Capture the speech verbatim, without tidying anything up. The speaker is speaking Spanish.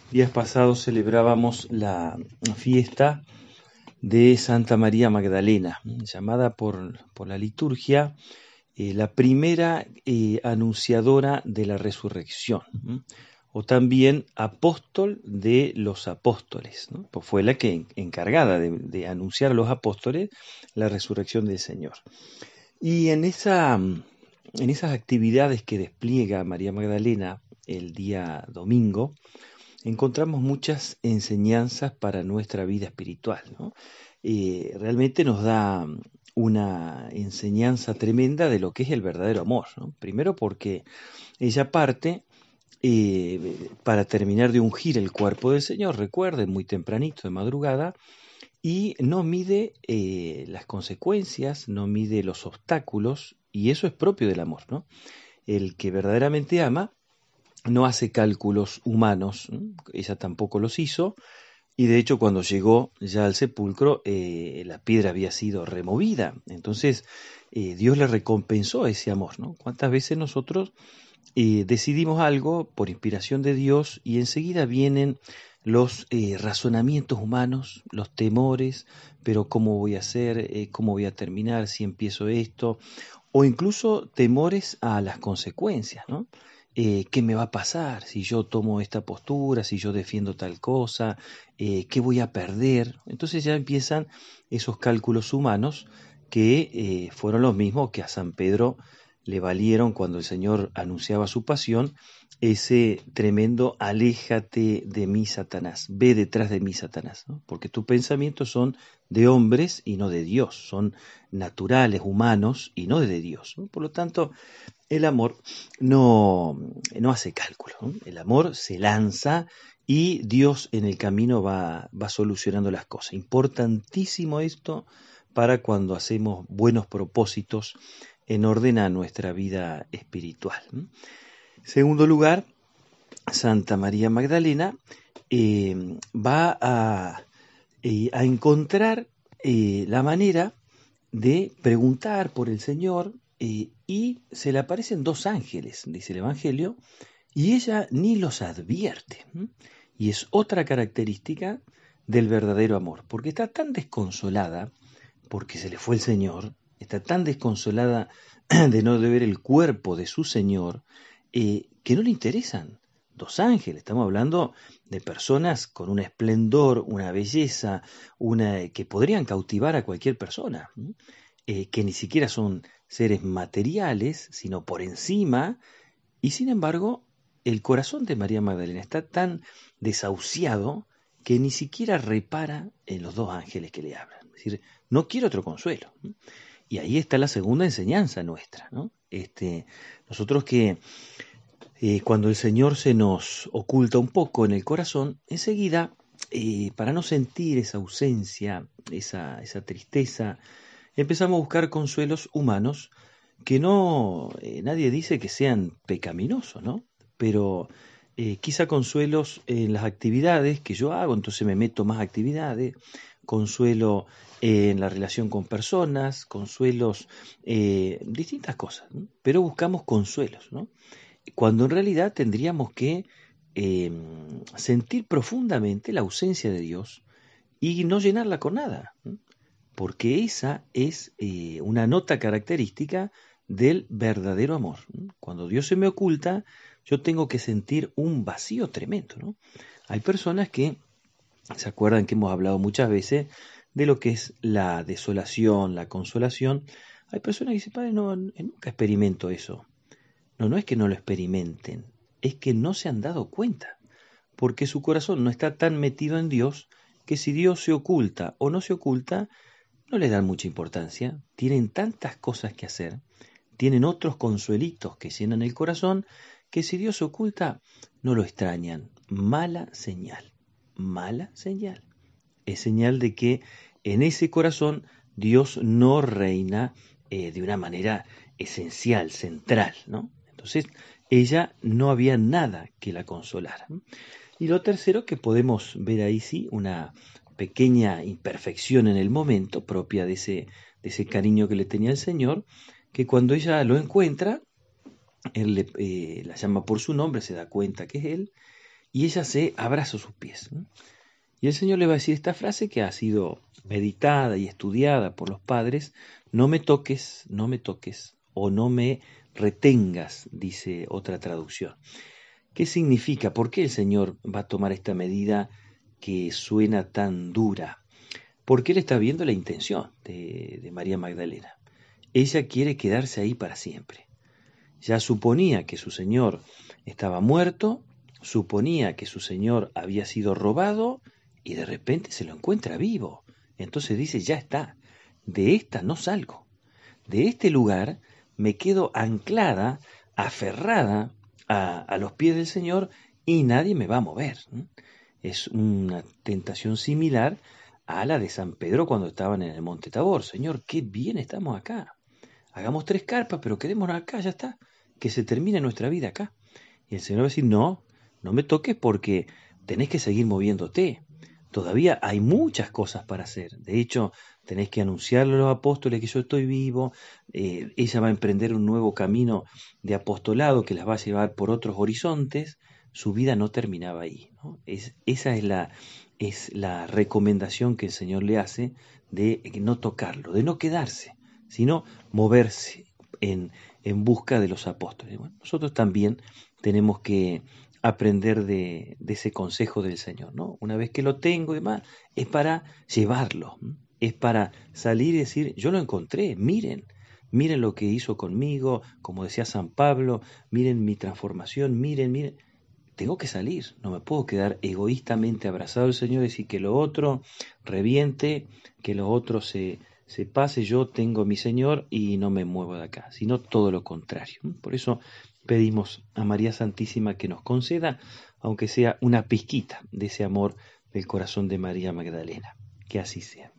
Días pasados celebrábamos la fiesta de Santa María Magdalena, llamada por, por la liturgia eh, la primera eh, anunciadora de la resurrección, ¿m? O también apóstol de los apóstoles, ¿no? Pues fue la que encargada de, de anunciar a los apóstoles la resurrección del Señor. Y en, esa, en esas actividades que despliega María Magdalena el día domingo, encontramos muchas enseñanzas para nuestra vida espiritual, ¿no? Eh, realmente nos da una enseñanza tremenda de lo que es el verdadero amor, ¿no? Primero porque ella parte eh, para terminar de ungir el cuerpo del Señor, recuerden, muy tempranito, de madrugada, y no mide eh, las consecuencias, no mide los obstáculos, y eso es propio del amor, ¿no? El que verdaderamente ama no hace cálculos humanos, ¿no? Ella tampoco los hizo, y de hecho cuando llegó ya al sepulcro, eh, la piedra había sido removida, entonces eh, Dios le recompensó ese amor, ¿no? ¿Cuántas veces nosotros eh, decidimos algo por inspiración de Dios y enseguida vienen los eh, razonamientos humanos, los temores, pero cómo voy a hacer, eh, cómo voy a terminar si empiezo esto, o incluso temores a las consecuencias, ¿no? Eh, ¿qué me va a pasar si yo tomo esta postura, si yo defiendo tal cosa? Eh, ¿qué voy a perder? Entonces ya empiezan esos cálculos humanos que eh, fueron los mismos que a San Pedro le valieron cuando el Señor anunciaba su pasión, ese tremendo aléjate de mí, Satanás, ve detrás de mí, Satanás, ¿no? Porque tus pensamientos son de hombres y no de Dios, son naturales, humanos y no de Dios, ¿no? Por lo tanto, el amor no, no hace cálculo, ¿no? El amor se lanza y Dios en el camino va, va solucionando las cosas. Importantísimo esto para cuando hacemos buenos propósitos en orden a nuestra vida espiritual. Segundo lugar, Santa María Magdalena eh, va a, eh, a encontrar eh, la manera de preguntar por el Señor eh, y se le aparecen dos ángeles, dice el Evangelio, y ella ni los advierte. ¿m? Y es otra característica del verdadero amor, porque está tan desconsolada, porque se le fue el Señor, está tan desconsolada de no ver el cuerpo de su Señor, eh, que no le interesan dos ángeles. Estamos hablando de personas con un esplendor, una belleza, una, que podrían cautivar a cualquier persona, ¿m? Eh, que ni siquiera son seres materiales, sino por encima, y sin embargo, el corazón de María Magdalena está tan desahuciado que ni siquiera repara en los dos ángeles que le hablan. Es decir, no quiere otro consuelo. Y ahí está la segunda enseñanza nuestra, ¿no? Este, nosotros que eh, cuando el Señor se nos oculta un poco en el corazón, enseguida, eh, para no sentir esa ausencia, esa, esa tristeza, empezamos a buscar consuelos humanos que no, eh, nadie dice que sean pecaminosos, ¿no? Pero eh, quizá consuelos en las actividades que yo hago, entonces me meto más actividades, consuelo eh, en la relación con personas, consuelos, eh, distintas cosas, ¿no? Pero buscamos consuelos, ¿no? Cuando en realidad tendríamos que eh, sentir profundamente la ausencia de Dios y no llenarla con nada, ¿no? Porque esa es eh, una nota característica del verdadero amor. Cuando Dios se me oculta, yo tengo que sentir un vacío tremendo, ¿no? Hay personas que se acuerdan que hemos hablado muchas veces de lo que es la desolación, la consolación. Hay personas que dicen, padre, no, nunca experimento eso. No, no es que no lo experimenten, es que no se han dado cuenta, porque su corazón no está tan metido en Dios que si Dios se oculta o no se oculta, no les dan mucha importancia, tienen tantas cosas que hacer, tienen otros consuelitos que llenan el corazón, que si Dios se oculta, no lo extrañan. Mala señal, mala señal. Es señal de que en ese corazón Dios no reina eh, de una manera esencial, central, ¿no? Entonces, ella no había nada que la consolara. Y lo tercero que podemos ver ahí sí, una pequeña imperfección en el momento propia de ese, de ese cariño que le tenía el Señor, que cuando ella lo encuentra, él le, eh, la llama por su nombre, se da cuenta que es él, y ella se abraza sus pies. Y el Señor le va a decir esta frase que ha sido meditada y estudiada por los padres: no me toques, no me toques, o no me retengas, dice otra traducción. ¿Qué significa? ¿Por qué el Señor va a tomar esta medida que suena tan dura? Porque Él está viendo la intención de, de María Magdalena. Ella quiere quedarse ahí para siempre. Ya suponía que su Señor estaba muerto, suponía que su Señor había sido robado, y de repente se lo encuentra vivo. Entonces dice, ya está, de esta no salgo. De este lugar me quedo anclada, aferrada a, a los pies del Señor, y nadie me va a mover. Es una tentación similar a la de San Pedro cuando estaban en el Monte Tabor. Señor, qué bien estamos acá. Hagamos tres carpas, pero quedémonos acá, ya está. Que se termine nuestra vida acá. Y el Señor va a decir, no, no me toques porque tenés que seguir moviéndote. Todavía hay muchas cosas para hacer. De hecho, tenés que anunciarle a los apóstoles que yo estoy vivo. Eh, ella va a emprender un nuevo camino de apostolado que las va a llevar por otros horizontes. Su vida no terminaba ahí, ¿no? Es, esa es la, es la recomendación que el Señor le hace de no tocarlo, de no quedarse, sino moverse en, en busca de los apóstoles. Bueno, nosotros también tenemos que aprender de, de ese consejo del Señor, ¿no? Una vez que lo tengo y demás, es para llevarlo, ¿m? Es para salir y decir, yo lo encontré, miren, miren lo que hizo conmigo, como decía San Pablo, miren mi transformación, miren, miren, tengo que salir, no me puedo quedar egoístamente abrazado al Señor y decir que lo otro reviente, que lo otro se, se pase, yo tengo a mi Señor y no me muevo de acá, sino todo lo contrario. Por eso pedimos a María Santísima que nos conceda, aunque sea una pizquita de ese amor del corazón de María Magdalena. Que así sea.